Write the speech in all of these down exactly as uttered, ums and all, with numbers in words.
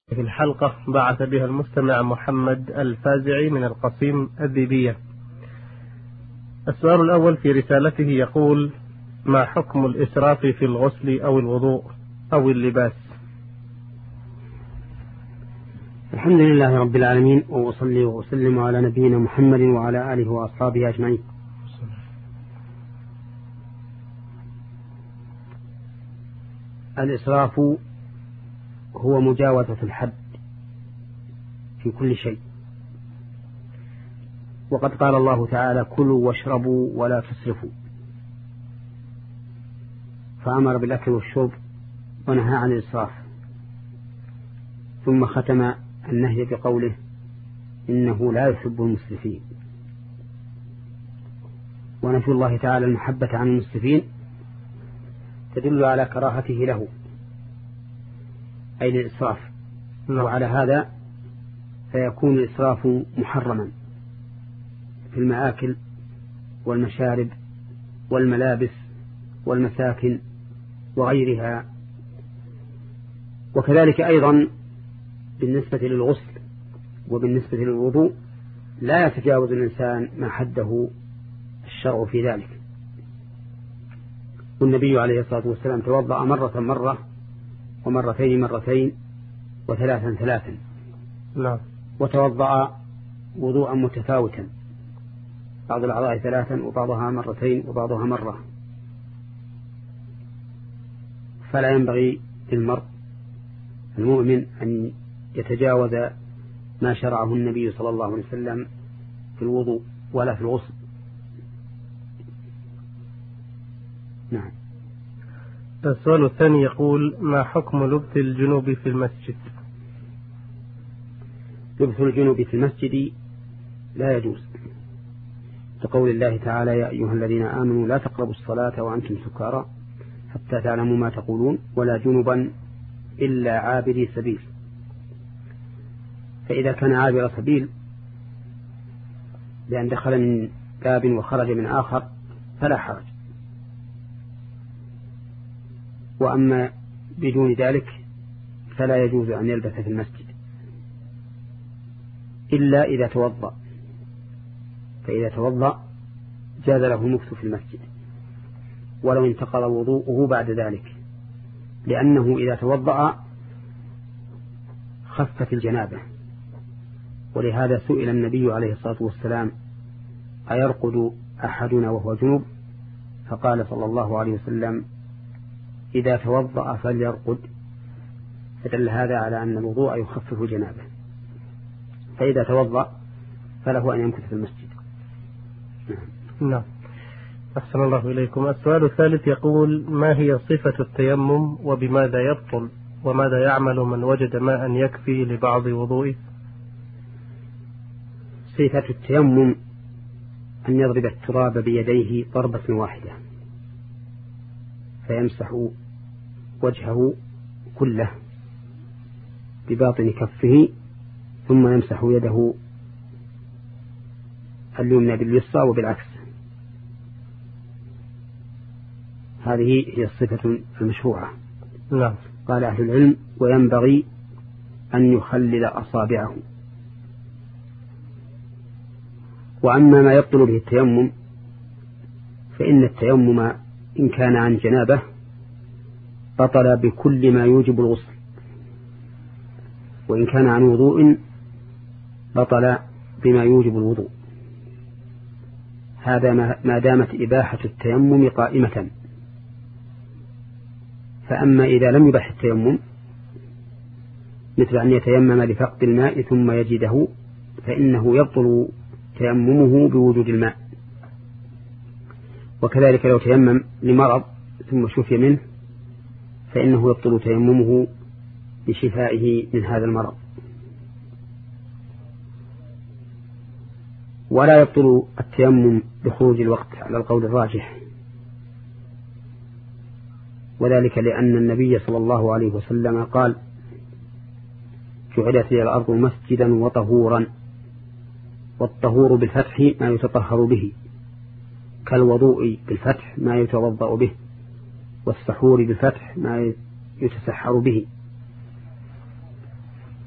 في الحلقة بعث بها المستمع محمد الفازعي من القصيم الذيبية. السؤال الأول في رسالته يقول: ما حكم الإسراف في الغسل أو الوضوء أو اللباس؟ الحمد لله رب العالمين، وأصلي وأسلم على نبينا محمد وعلى آله وأصحابه أجمعين. الإسراف هو مجاوزة الحد في كل شيء، وقد قال الله تعالى: كلوا واشربوا ولا تسرفوا، فأمر بالأكل والشرب ونهى عن الإسراف، ثم ختم النهي بقوله: إنه لا يحب المسرفين. ونفي الله تعالى المحبة عن المسرفين تدل على كراهته له، أي للإسراف، وعلى هذا فيكون الإسراف محرما في المآكل والمشارب والملابس والمساكن وغيرها. وكذلك أيضا بالنسبة للغسل وبالنسبة للوضوء لا يتجاوز الإنسان ما حده الشرع في ذلك. والنبي عليه الصلاة والسلام توضأ مرة مرة ومرتين مرتين وثلاثا ثلاثا، لا. وتوضأ وضوءا متفاوتا، بعض الأعضاء ثلاثا وبعضها مرتين وبعضها مرة. فلا ينبغي للمرء المؤمن أن يتجاوز ما شرعه النبي صلى الله عليه وسلم في الوضوء ولا في الغسل. نعم. السؤال الثاني يقول: ما حكم لبس الجنوب في المسجد؟ لبس الجنوب في المسجد لا يجوز، لقول الله تعالى: يا أيها الذين آمنوا لا تقربوا الصلاة وأنتم سكارى حتى تعلموا ما تقولون ولا جنبا إلا عابري سبيل. فإذا كان عابر سبيل بأن دخل من باب وخرج من آخر فلا حرج، وأما بدون ذلك فلا يجوز أن يلبس في المسجد إلا إذا توضأ، فإذا توضأ جاز له المكث في المسجد ولو انتقض وضوءه بعد ذلك، لأنه إذا توضأ خفت الجنابة. ولهذا سئل النبي عليه الصلاة والسلام: أيرقد أحدنا وهو جنوب؟ فقال صلى الله عليه وسلم: إذا توضأ فليرقد. فدل هذا على أن الوضوء يخفف الجنابة، فإذا توضأ فله أن يمكث في المسجد. نعم. أحسن الله إليكم. السؤال الثالث يقول: ما هي صفة التيمم وبماذا يبطل، وماذا يعمل من وجد ماء يكفي لبعض وضوئه؟ صفة التيمم أن يضرب التراب بيديه ضربة واحدة، فيمسح وجهه كله بباطن كفه، ثم يمسح يده اليمنى باليسرى وبالعكس. هذه هي الصفة المشروعة. نعم. قال أهل العلم: وينبغي أن يخلل أصابعه. وأما ما يبطل به التيمم فإن التيمم إن كان عن جنابه بطل بكل ما يوجب الغسل، وإن كان عن وضوء بطل بما يوجب الوضوء، هذا ما دامت إباحة التيمم قائمة. فأما إذا لم يبح التيمم مثل أن يتيمم لفقد الماء ثم يجده فإنه يبطل تيممه بوجود الماء. وكذلك لو تيمم لمرض ثم شفي منه فإنه يبطل تيممه بشفائه من هذا المرض. ولا يبطل التيمم بخروج الوقت على القول الراجح، وذلك لأن النبي صلى الله عليه وسلم قال: جعلت لي الأرض مسجدا وطهورا. والطهور بالفتح ما يتطهر به، كالوضوء بالفتح ما يتوضأ به، والسحور بالفتح ما يتسحر به.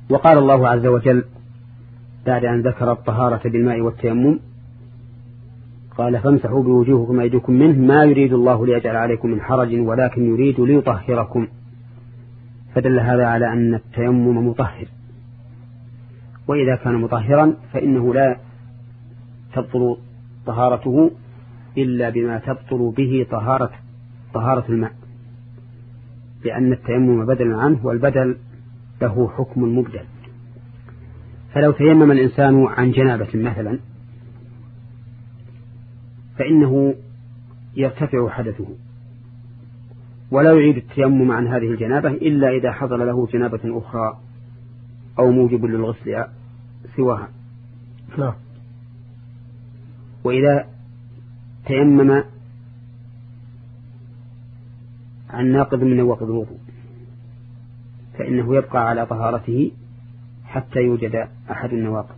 وقال الله عز وجل بعد أن ذكر الطهارة بالماء والتيمم قال فامسحوا بوجوهكم وأيديكم منه ما يريد الله ليجعل عليكم من حرج ولكن يريد ليطهركم، فدل هذا على أن التيمم مطهر، وإذا كان مطهرا فإنه لا تبطل طهارته إلا بما تبطل به طهارة طهارة الماء، لأن التيمم بدل عنه والبدل له حكم مبدل. فلو تيمم الإنسان عن جنابة مثلا فإنه يرتفع حدثه ولا يعيد التيمم عن هذه الجنابة إلا إذا حصل له جنابة أخرى أو موجب للغسل سواها. نعم. وإذا تيمم عن ناقض من نواقض الوضوء فإنه يبقى على طهارته حتى يوجد أحد النواقض.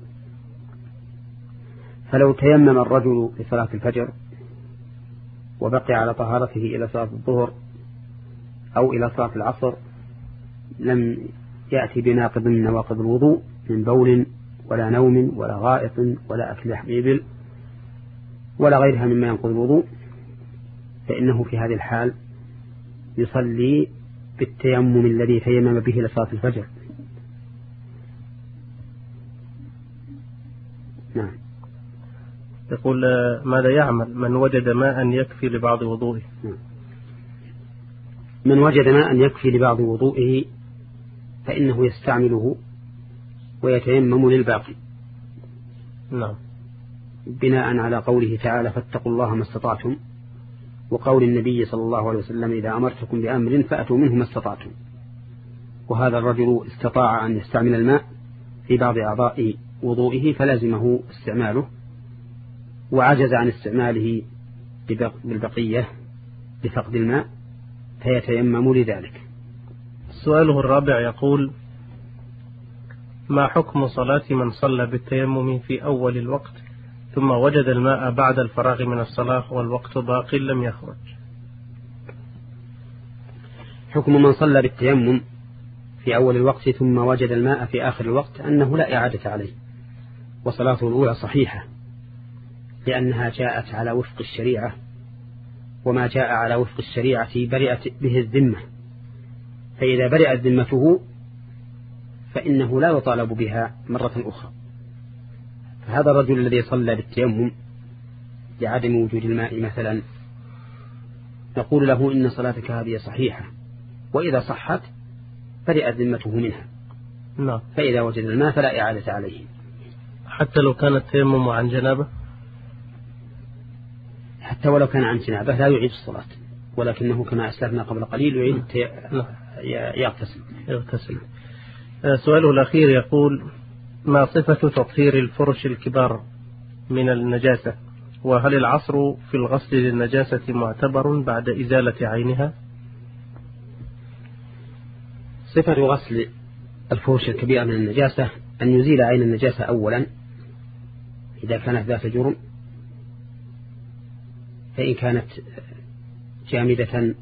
فلو تيمم الرجل لصلاة الفجر وبقي على طهارته إلى صلاة الظهر أو إلى صلاة العصر لم يأتي بناقض من نواقض الوضوء من بول ولا نوم ولا غائط ولا أكل لحم إبل ولا غيرها مما ينقض الوضوء، فإنه في هذه الحال يصلي بالتيمم الذي تيمم به لصلاة الفجر. نعم. يقول ماذا يعمل من وجد ماء يكفي لبعض وضوئه؟ من وجد ماء يكفي لبعض وضوئه فإنه يستعمله ويتيمم للباقي. نعم. بناء على قوله تعالى فاتقوا الله ما استطعتم، وقول النبي صلى الله عليه وسلم إذا أمرتكم بأمر فأتوا منه ما استطعتم. وهذا الرجل استطاع أن يستعمل الماء في بعض أعضاء وضوئه فلازمه استعماله، وعجز عن استعماله بالبقية لفقد الماء فيتيمم لذلك. سؤاله الرابع يقول ما حكم صلاة من صلى بالتيمم في أول الوقت ثم وجد الماء بعد الفراغ من الصلاة والوقت باق لم يخرج؟ حكم من صلى بالتيمم في أول الوقت ثم وجد الماء في آخر الوقت أنه لا إعادة عليه، وصلاته الأولى صحيحة لأنها جاءت على وفق الشريعة، وما جاء على وفق الشريعة برئت به الذمة، فإذا برئت ذمته فإنه لا يطالب بها مرة أخرى. فهذا الرجل الذي صلى بالتيمم لعدم وجود الماء مثلا نقول له إن صلاتك هذه صحيحة، وإذا صحت برئت ذمته منها. نعم. فإذا وجد الماء فلا إعادة عليه حتى لو كان التيمم عن جنابه، حتى ولو كان عن جنابه لا يعيد الصلاة، ولكنه كما أسلفنا قبل قليل يعيد يغتسل. يغتسل. سؤاله الأخير يقول ما صفة تطهير الفرش الكبار من النجاسة، وهل العصر في الغسل للنجاسة معتبر بعد إزالة عينها؟ صفة غسل الفرش الكبيرة من النجاسة أن يزيل عين النجاسة أولا إذا كانت ذات جرم، فإن كانت جامدة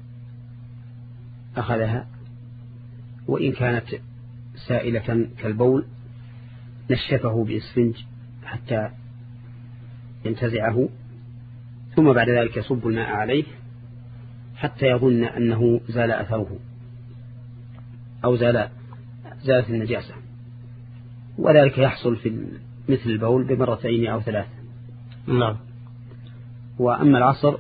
أخذها، وإن كانت سائلة كالبول نشفه بإسفنج حتى ينتزعه، ثم بعد ذلك يصب الماء عليه حتى يظن أنه زال أثره أو زال زالت النجاسة، وذلك يحصل في مثل البول بمرتين أو ثلاث. نعم. وأما العصر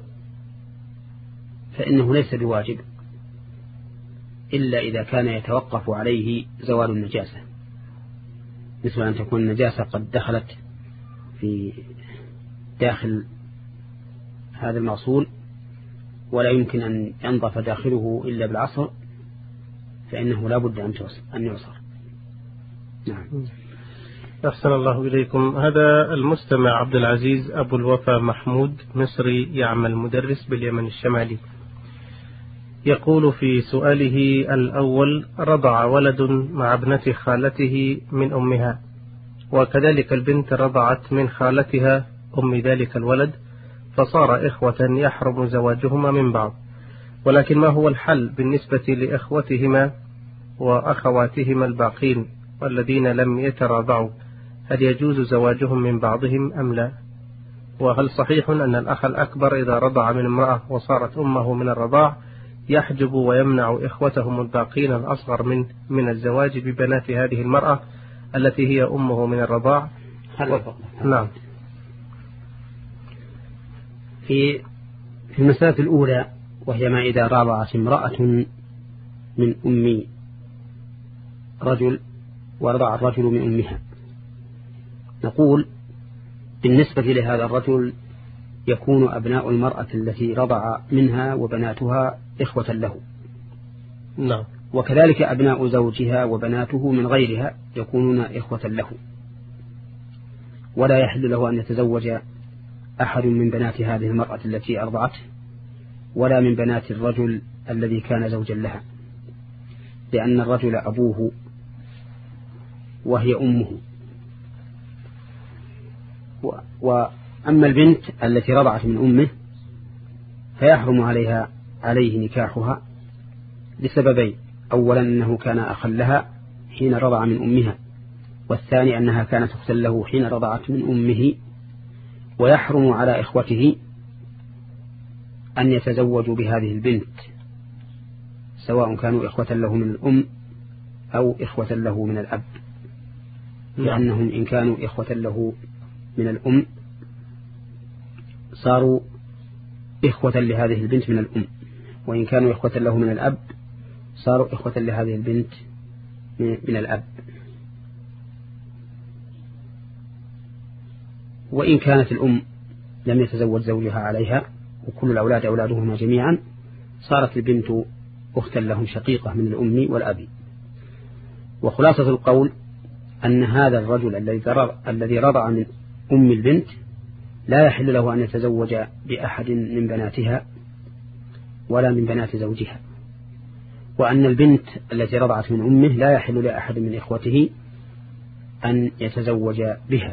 فإنه ليس بواجب إلا إذا كان يتوقف عليه زوال النجاسة، مثل أن تكون النجاسة قد دخلت في داخل هذا المغسول ولا يمكن أن ينظف داخله إلا بالعصر، فإنه لا بد أن يعصر. نعم. أحسن الله إليكم. هذا المستمع عبد العزيز أبو الوفا محمود مصري يعمل مدرس باليمن الشمالي، يقول في سؤاله الأول رضع ولد مع ابنة خالته من أمها، وكذلك البنت رضعت من خالتها أم ذلك الولد، فصار إخوة يحرم زواجهما من بعض، ولكن ما هو الحل بالنسبة لإخوتهما وأخواتهما الباقين والذين لم يتراضعوا، هل يجوز زواجهم من بعضهم أم لا؟ وهل صحيح أن الأخ الأكبر إذا رضع من امرأة وصارت أمه من الرضاع يحجب ويمنع إخوتهم الباقين الأصغر من من الزواج ببنات هذه المرأة التي هي أمه من الرضاع؟ و... نعم. في في المسألة الأولى، وهي ما إذا رضعت امرأة من أم رجل ورضع الرجل من أمها، نقول بالنسبة لهذا الرجل يكون أبناء المرأة التي رضع منها وبناتها إخوة له. نعم. وكذلك أبناء زوجها وبناته من غيرها يكونون إخوة له، ولا يحل له أن يتزوج أحد من بنات هذه المرأة التي أرضعته ولا من بنات الرجل الذي كان زوجا لها، لأن الرجل أبوه وهي أمه. وأما البنت التي رضعت من أمه فيحرم عليها عليه نكاحها لسببين: أولا أنه كان أخا لها حين رضع من أمها، والثاني أنها كانت أختا له حين رضعت من أمه. ويحرم على إخوته أن يتزوجوا بهذه البنت، سواء كانوا إخوة له من الأم أو إخوة له من الأب، لأنهم إن كانوا إخوة له من الأم صاروا إخوة لهذه البنت من الأم، وإن كانوا إخوة له من الأب صاروا إخوة لهذه البنت من الأب. وإن كانت الأم لم يتزوج زوجها عليها وكل الأولاد أولادهما جميعا صارت البنت أختا لهم شقيقة من الأم والأب. وخلاصة القول أن هذا الرجل الذي رضع من أم البنت لا يحل له أن يتزوج بأحد من بناتها ولا من بنات زوجها، وأن البنت التي رضعت من أمه لا يحل لأحد من إخوته أن يتزوج بها.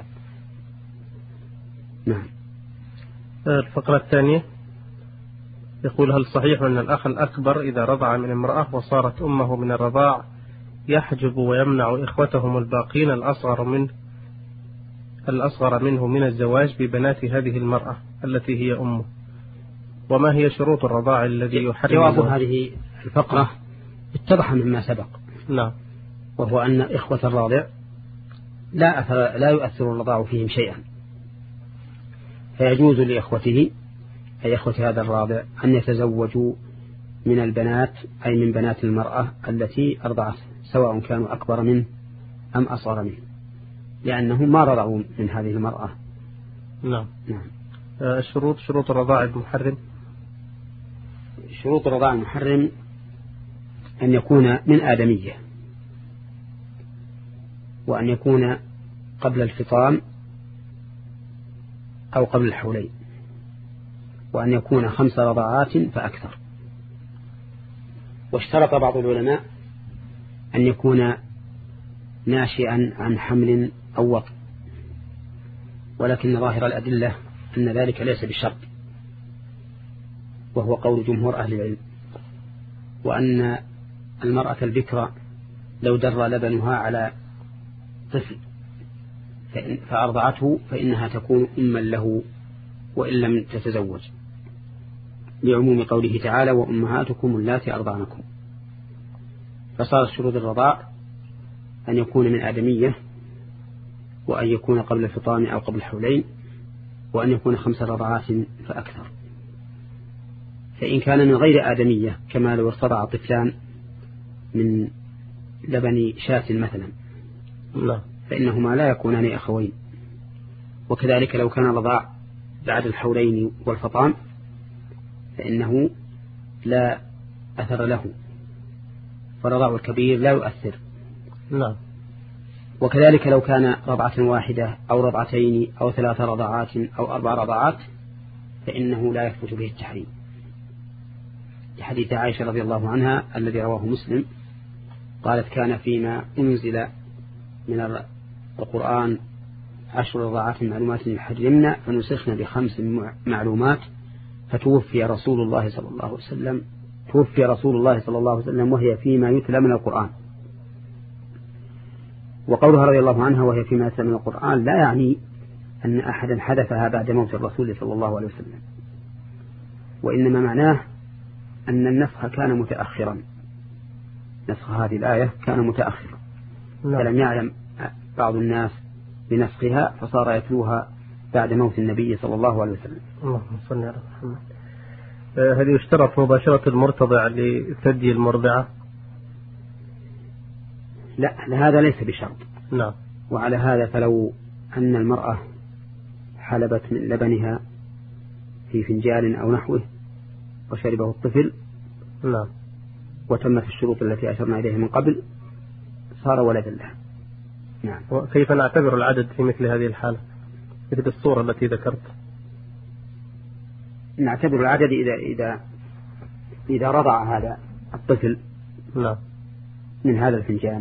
نعم. الفقرة الثانية يقول: هل صحيح أن الأخ الأكبر إذا رضع من امرأة وصارت أمه من الرضاع يحجب ويمنع إخوتهم الباقين الأصغر منه الأصغر منه من الزواج ببنات هذه المرأة التي هي أمه؟ وما هي شروط الرضاع الذي يحرم؟ جواب هذه الفقرة اتضح مما سبق. نعم. وهو أن إخوة الراضع لا أثر لا يؤثر الرضاع فيهم شيئا، فيجوز لإخوته أي إخوة هذا الراضع أن يتزوجوا من البنات أي من بنات المرأة التي أرضعته، سواء كانوا أكبر منه أم أصغر منه، لأنهم ما رضعوا من هذه المرأة. نعم. نعم. الشروط شروط الرضاع المحرم. شروط الرضاع المحرم أن يكون من آدمية، وأن يكون قبل الفطام أو قبل الحولين، وأن يكون خمس رضعات فأكثر. واشترط بعض العلماء أن يكون ناشئا عن حمل أو وطء، ولكن ظاهر الأدلة أن ذلك ليس بشرط، وهو قول جمهور أهل العلم، وأن المرأة البكرة لو در لبنها على طفل فأرضعته فإنها تكون أما له وإن لم تتزوج، لعموم قوله تعالى: وأمهاتكم اللاتي أرضعنكم. فصارت شروط الرضاع أن يكون من آدمية، وأن يكون قبل الفطام أو قبل الحولين، وأن يكون خمس رضعات فأكثر. فإن كان من غير آدمية كما لو ارتضع طفلان من لبن شاة مثلا لا. فإنهما لا يكونان أخوين. وكذلك لو كان رضاع بعد الحولين والفطام فإنه لا أثر له، فرضاع الكبير لا يؤثر. لا. وكذلك لو كان رضعة واحدة أو رضعتين أو ثلاث رضعات أو أربع رضعات فإنه لا يثبت به التحريم، لحديث عائشة رضي الله عنها الذي رواه مسلم قالت: كان فيما أنزل من القرآن عشر رضعات معلومات يحرمنا فنسخنا بخمس معلومات فتوفي رسول الله صلى الله عليه وسلم توفي رسول الله صلى الله عليه وسلم وهي فيما يتلى من القرآن. وقولها رضي الله عنها وهي فيما يسمى من القرآن لا يعني أن أحدا حدثها بعد موت الرسول صلى الله عليه وسلم، وإنما معناه أن النسخ كان متأخرا، نسخ هذه الآية كان متأخرا، فلم يعلم بعض الناس بنسخها فصار يتلوها بعد موت النبي صلى الله عليه وسلم. اللهم صل على محمد. هل يشترط مباشرة المرتضع لثدي المرضعة؟ لا، هذا ليس بشرط. نعم. وعلى هذا فلو أن المرأة حلبت من لبنها في فنجان أو نحوه وشربه الطفل، نعم، وتمت الشروط التي أشرنا إليها من قبل، صار ولدا لها. نعم. وكيف نعتبر العدد في مثل هذه الحالة، مثل الصورة التي ذكرت؟ نعتبر العدد إذا إذا إذا رضع هذا الطفل نعم من هذا الفنجان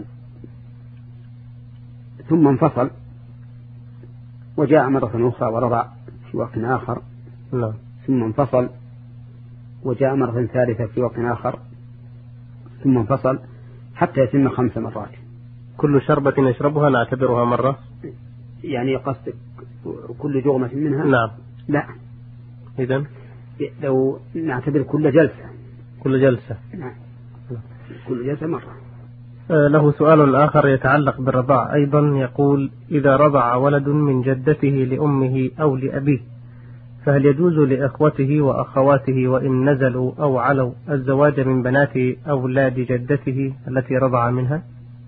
ثم انفصل وجاء مرة أخرى ورضع في وقت آخر، نعم، ثم انفصل وجاء مرة ثالثة في وقت آخر، ثم انفصل حتى يتم خمس مرات. كل شربة يشربها نعتبرها مرة؟ يعني قصد كل جغمة منها؟ نعم. لا، إذن لو نعتبر كل جلسة. كل جلسة. نعم. كل جلسة مرة. له سؤال آخر يتعلق بالرضاع أيضا، يقول: إذا رضع ولد من جدته لأمه أو لأبيه فهل يجوز لإخوته وأخواته وإن نزلوا أو علوا الزواج من بنات أولاد جدته التي رضع منها؟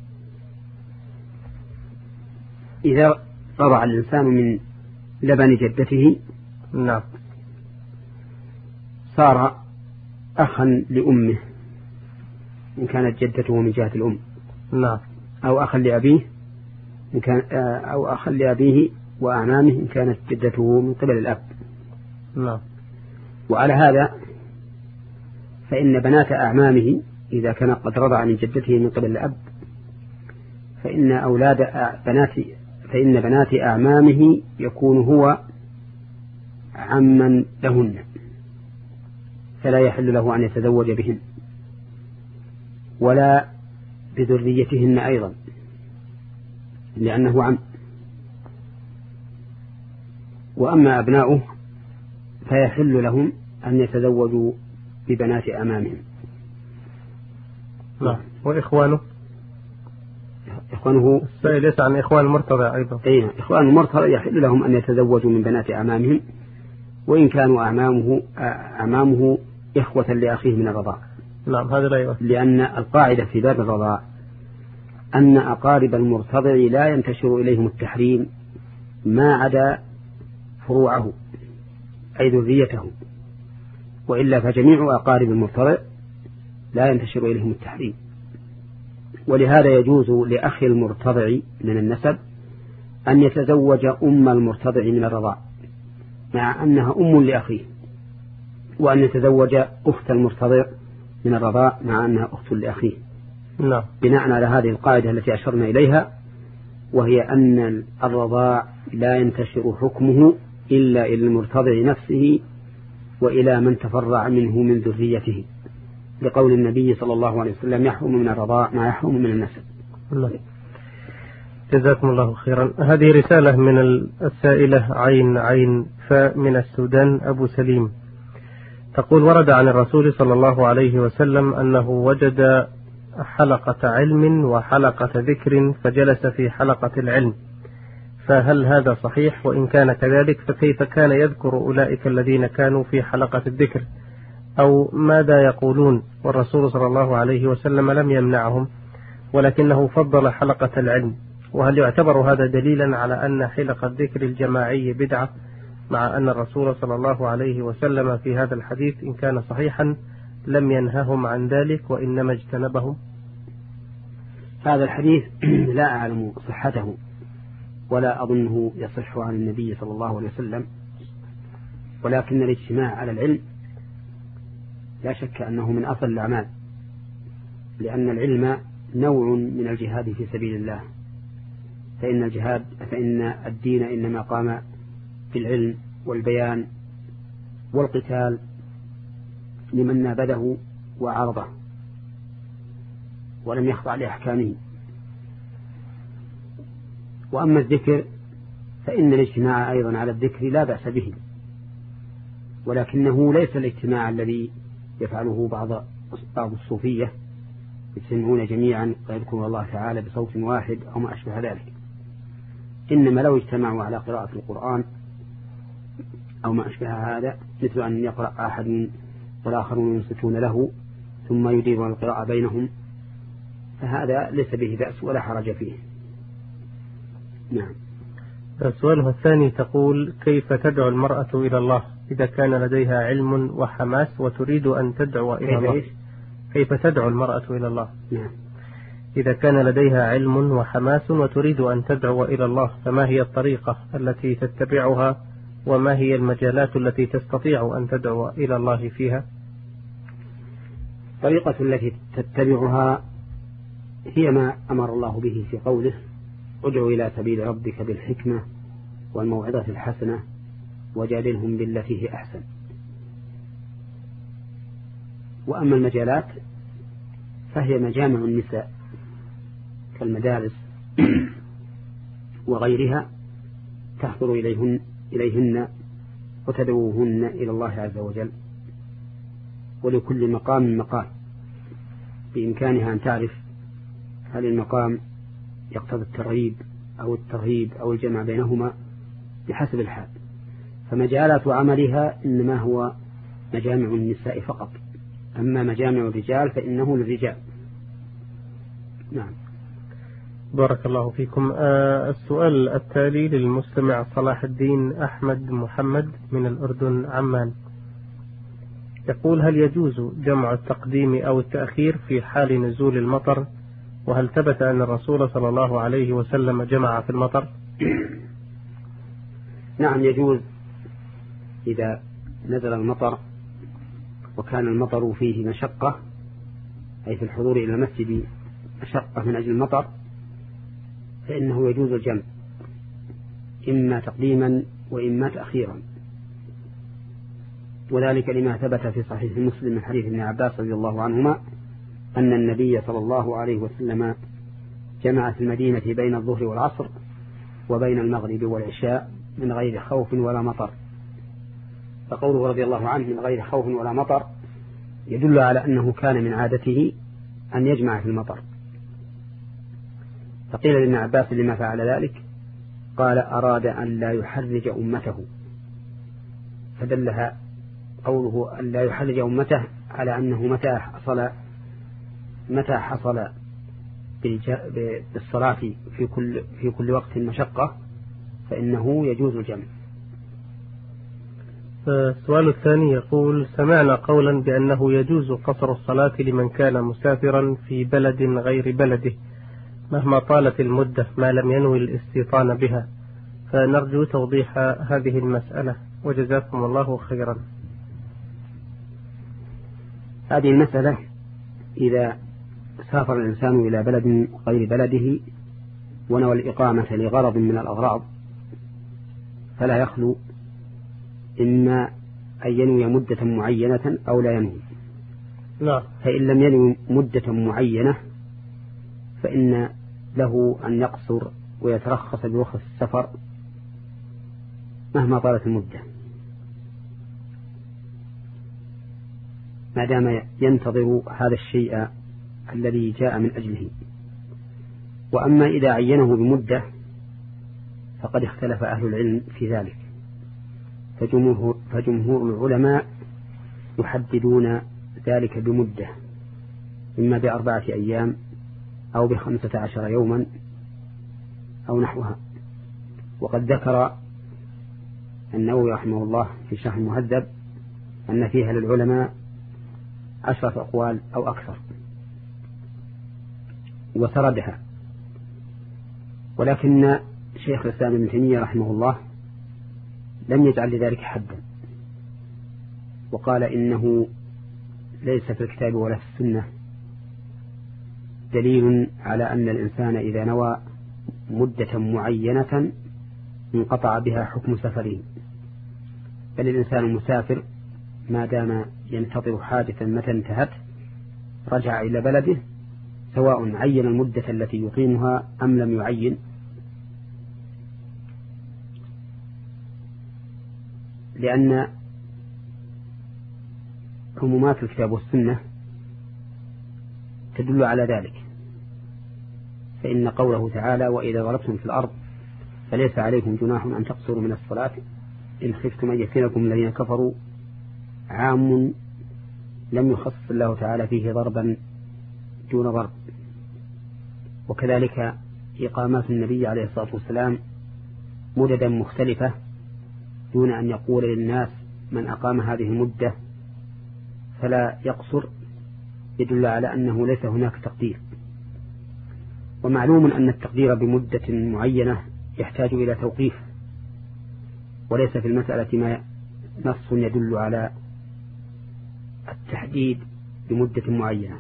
إذا رضع الإنسان من لبن جدته نعم صار أخا لأمه إن كانت جدته من جهة الأم، نعم، أو أخا لأبيه إن كان أو أخا لأبيه وأعمامه إن كانت جدته من قبل الأب. نعم. وعلى هذا فإن بنات أعمامه إذا كان قد رضع من جدته من قبل الأب فإن أولاد بنات فإن بنات أعمامه يكون هو عما لهن، فلا يحل له أن يتزوج بهن ولا بذريتهن أيضا لأنه عم. وأما أبناؤه فيحل لهم أن يتزوجوا ببنات أمامهم. نعم. وإخوانه؟ إخوانه السائل يسأل عن إخوان المرتضع أيضا. أي إخوان المرتضع يحل لهم أن يتزوجوا من بنات أمامهم وإن كانوا أعمامه أعمامه إخوة لأخيه من الرضاع. نعم، هذا لا يؤثر، لأن القاعدة في باب الرضاع أن أقارب المرتضع لا ينتشر إليهم التحريم ما عدا فروعه أي ذريته، وإلا فجميع أقارب المرتضع لا ينتشر إليهم التحريم. ولهذا يجوز لأخي المرتضع من النسب أن يتزوج أم المرتضع من الرضاع مع أنها أم لأخيه، وأن يتزوج أخت المرتضع من الرضاع مع أنها أخت لأخيه. نعم. بناء على هذه القاعدة التي أشرنا إليها، وهي أن الرضاع لا ينتشر حكمه إلا إلى المرتضع نفسه وإلى من تفرع منه من ذريته، لقول النبي صلى الله عليه وسلم: يحرم من الرضاع ما يحرم من النسب. الله. جزاكم الله خيرا. هذه رسالة من السائلة عين عين فاء من السودان أبو سليم، تقول: ورد عن الرسول صلى الله عليه وسلم أنه وجد حلقة علم وحلقة ذكر فجلس في حلقة العلم، فهل هذا صحيح؟ وإن كان كذلك فكيف كان يذكر أولئك الذين كانوا في حلقة الذكر، أو ماذا يقولون والرسول صلى الله عليه وسلم لم يمنعهم ولكنه فضل حلقة العلم؟ وهل يعتبر هذا دليلا على أن حلقة الذكر الجماعي بدعة، مع أن الرسول صلى الله عليه وسلم في هذا الحديث إن كان صحيحا لم ينههم عن ذلك وإنما اجتنبهم؟ هذا الحديث لا أعلم صحته ولا أظنه يصح عن النبي صلى الله عليه وسلم، ولكن الاجتماع على العلم لا شك أنه من أفضل الأعمال، لأن العلم نوع من الجهاد في سبيل الله، فإن الجهاد فإن الدين إنما قام بالعلم والبيان والقتال لمن نابذه وعارضه ولم يخضع لأحكامه. وأما الذكر فإن الاجتماع أيضا على الذكر لا بأس به، ولكنه ليس الاجتماع الذي يفعله بعض بعض الصوفية يجتمعون جميعا ويذكرون الله تعالى بصوت واحد أو ما أشبه ذلك. إنما لو اجتمعوا على قراءة القرآن أو ما أشبه هذا، مثل أن يقرأ أحد والآخرون ينصتون له ثم يديرون القراءة بينهم، فهذا ليس به بأس ولا حرج فيه. نعم. سؤالها الثاني تقول: كيف تدعو المرأة إلى الله إذا كان لديها علم وحماس وتريد أن تدعو إلى كيف الله؟ إيش؟ كيف تدعو المرأة إلى الله؟ نعم. إذا كان لديها علم وحماس وتريد أن تدعو إلى الله، فما هي الطريقة التي تتبعها، وما هي المجالات التي تستطيع أن تدعو إلى الله فيها؟ الطريقة التي تتبعها هي ما أمر الله به في قوله: ادعو إلى سبيل ربك بالحكمة والموعظة الحسنة وجادلهم بالتي هي أحسن. وأما المجالات فهي مجامع النساء كالمدارس وغيرها، تحضر إليهن, إليهن وتدعوهن إلى الله عز وجل، ولكل مقام مقام، بإمكانها أن تعرف هل المقام يقتضي الترغيب أو الترهيب أو الجمع بينهما بحسب الحال. فمجالات عملها إنما هو مجامع النساء فقط، أما مجامع الرجال فإنه للرجال. نعم. بارك الله فيكم. آه السؤال التالي للمستمع صلاح الدين أحمد محمد من الأردن عمان، يقول: هل يجوز جمع التقديم أو التأخير في حال نزول المطر؟ وهل ثبت أن الرسول صلى الله عليه وسلم جمع في المطر؟ نعم يجوز إذا نزل المطر وكان المطر فيه مشقة، أي في الحضور إلى المسجد مشقة من أجل المطر، فإنه يجوز الجمع إما تقديما وإما تأخيرا، وذلك لما ثبت في صحيح مسلم من حديث ابن عباس رضي الله عنهما أن النبي صلى الله عليه وسلم جمع في المدينة بين الظهر والعصر وبين المغرب والعشاء من غير خوف ولا مطر. فقوله رضي الله عنه من غير خوف ولا مطر يدل على أنه كان من عادته أن يجمع في المطر. فقيل لابن عباس لما فعل ذلك، قال: أراد أن لا يحرج أمته، فدلها قوله أن لا يحرج أمته على أنه متى حصل متى حصل بالصلاة في كل في كل وقت مشقة فإنه يجوز الجمع. السؤال الثاني يقول: سمعنا قولا بأنه يجوز قصر الصلاة لمن كان مسافرا في بلد غير بلده مهما طالت المدة ما لم ينوي الاستيطان بها، فنرجو توضيح هذه المسألة وجزاكم الله خيرا. هذه المسألة إذا سافر الإنسان إلى بلد غير بلده ونوى الإقامة لغرض من الأغراض فلا يخلو إما أن ينوي مدة معينة أو لا ينوي. لا. فإن لم ينوي مدة معينة فإن له أن يقصر ويترخص برخص السفر مهما طالت المدة، ما دام ينتظر هذا الشيء الذي جاء من أجله. وأما إذا عينه بمدة فقد اختلف أهل العلم في ذلك، فجمهور, فجمهور العلماء يحددون ذلك بمدة، إما بأربعة أيام أو بخمسة عشر يوما أو نحوها. وقد ذكر النووي رحمه الله في شرح المهذب أن فيها للعلماء عشرة أقوال أو أكثر وسردها، ولكن شيخ الإسلام ابن تيمية رحمه الله لم يجعل لذلك حدا، وقال إنه ليس في الكتاب ولا في السنة دليل على أن الإنسان إذا نوى مدة معينة انقطع بها حكم سفره، بل الإنسان المسافر ما دام ينتظر حادثا متى انتهت رجع إلى بلده، سواء عين المدة التي يقيمها أم لم يعين، لأن عمومات الكتاب والسنة تدل على ذلك، فإن قوله تعالى وإذا ضربتم في الأرض فليس عليكم جناح أن تقصروا من الصلاة إن خفتم أن يفتنكم الذين كفروا عام لم يخصص الله تعالى فيه ضربا دون ضرب. وكذلك إقامات النبي عليه الصلاة والسلام مددا مختلفة دون أن يقول للناس من أقام هذه المدة فلا يقصر، يدل على أنه ليس هناك تقدير. ومعلوم أن التقدير بمدة معينة يحتاج إلى توقيف، وليس في المسألة ما نص يدل على التحديد بمدة معينة،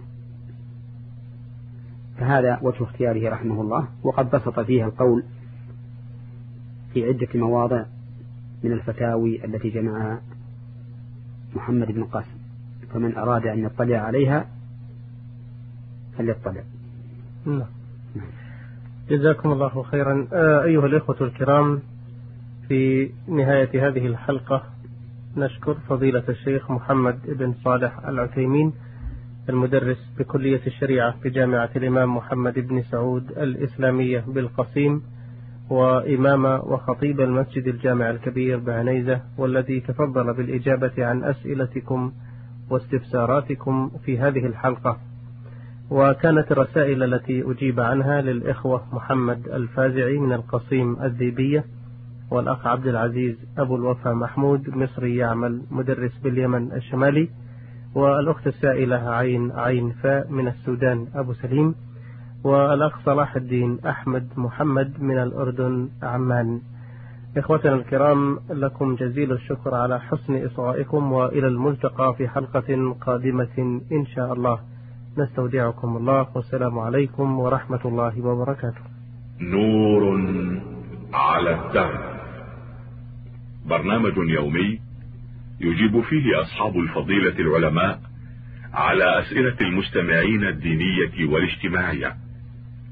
فهذا وجه اختياره رحمه الله. وقد بسط فيها القول في عدة مواضع من الفتاوي التي جمعها محمد بن قاسم، فمن أراد أن يطلع عليها فليطلع. نعم. جزاكم الله خيرا. أيها الإخوة الكرام، في نهاية هذه الحلقة نشكر فضيلة الشيخ محمد بن صالح العثيمين المدرس بكلية الشريعة بجامعة الإمام محمد بن سعود الإسلامية بالقصيم، وإمام وخطيب المسجد الجامع الكبير بعنيزة، والذي تفضل بالإجابة عن أسئلتكم واستفساراتكم في هذه الحلقة. وكانت الرسائل التي أجيب عنها للإخوة محمد الفازعي من القصيم الذيبية، والأخ عبد العزيز أبو الوفا محمود مصري يعمل مدرس باليمن الشمالي، والأخت السائلة عين عين فاء من السودان أبو سليم، والأخ صلاح الدين أحمد محمد من الأردن عمان. إخوتنا الكرام، لكم جزيل الشكر على حسن إصغائكم، وإلى الملتقى في حلقة قادمة إن شاء الله. نستودعكم الله، والسلام عليكم ورحمة الله وبركاته. نور على الدرب، برنامج يومي يجيب فيه أصحاب الفضيلة العلماء على أسئلة المستمعين الدينية والاجتماعية.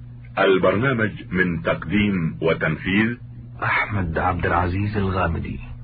البرنامج من تقديم وتنفيذ أحمد عبد العزيز الغامدي.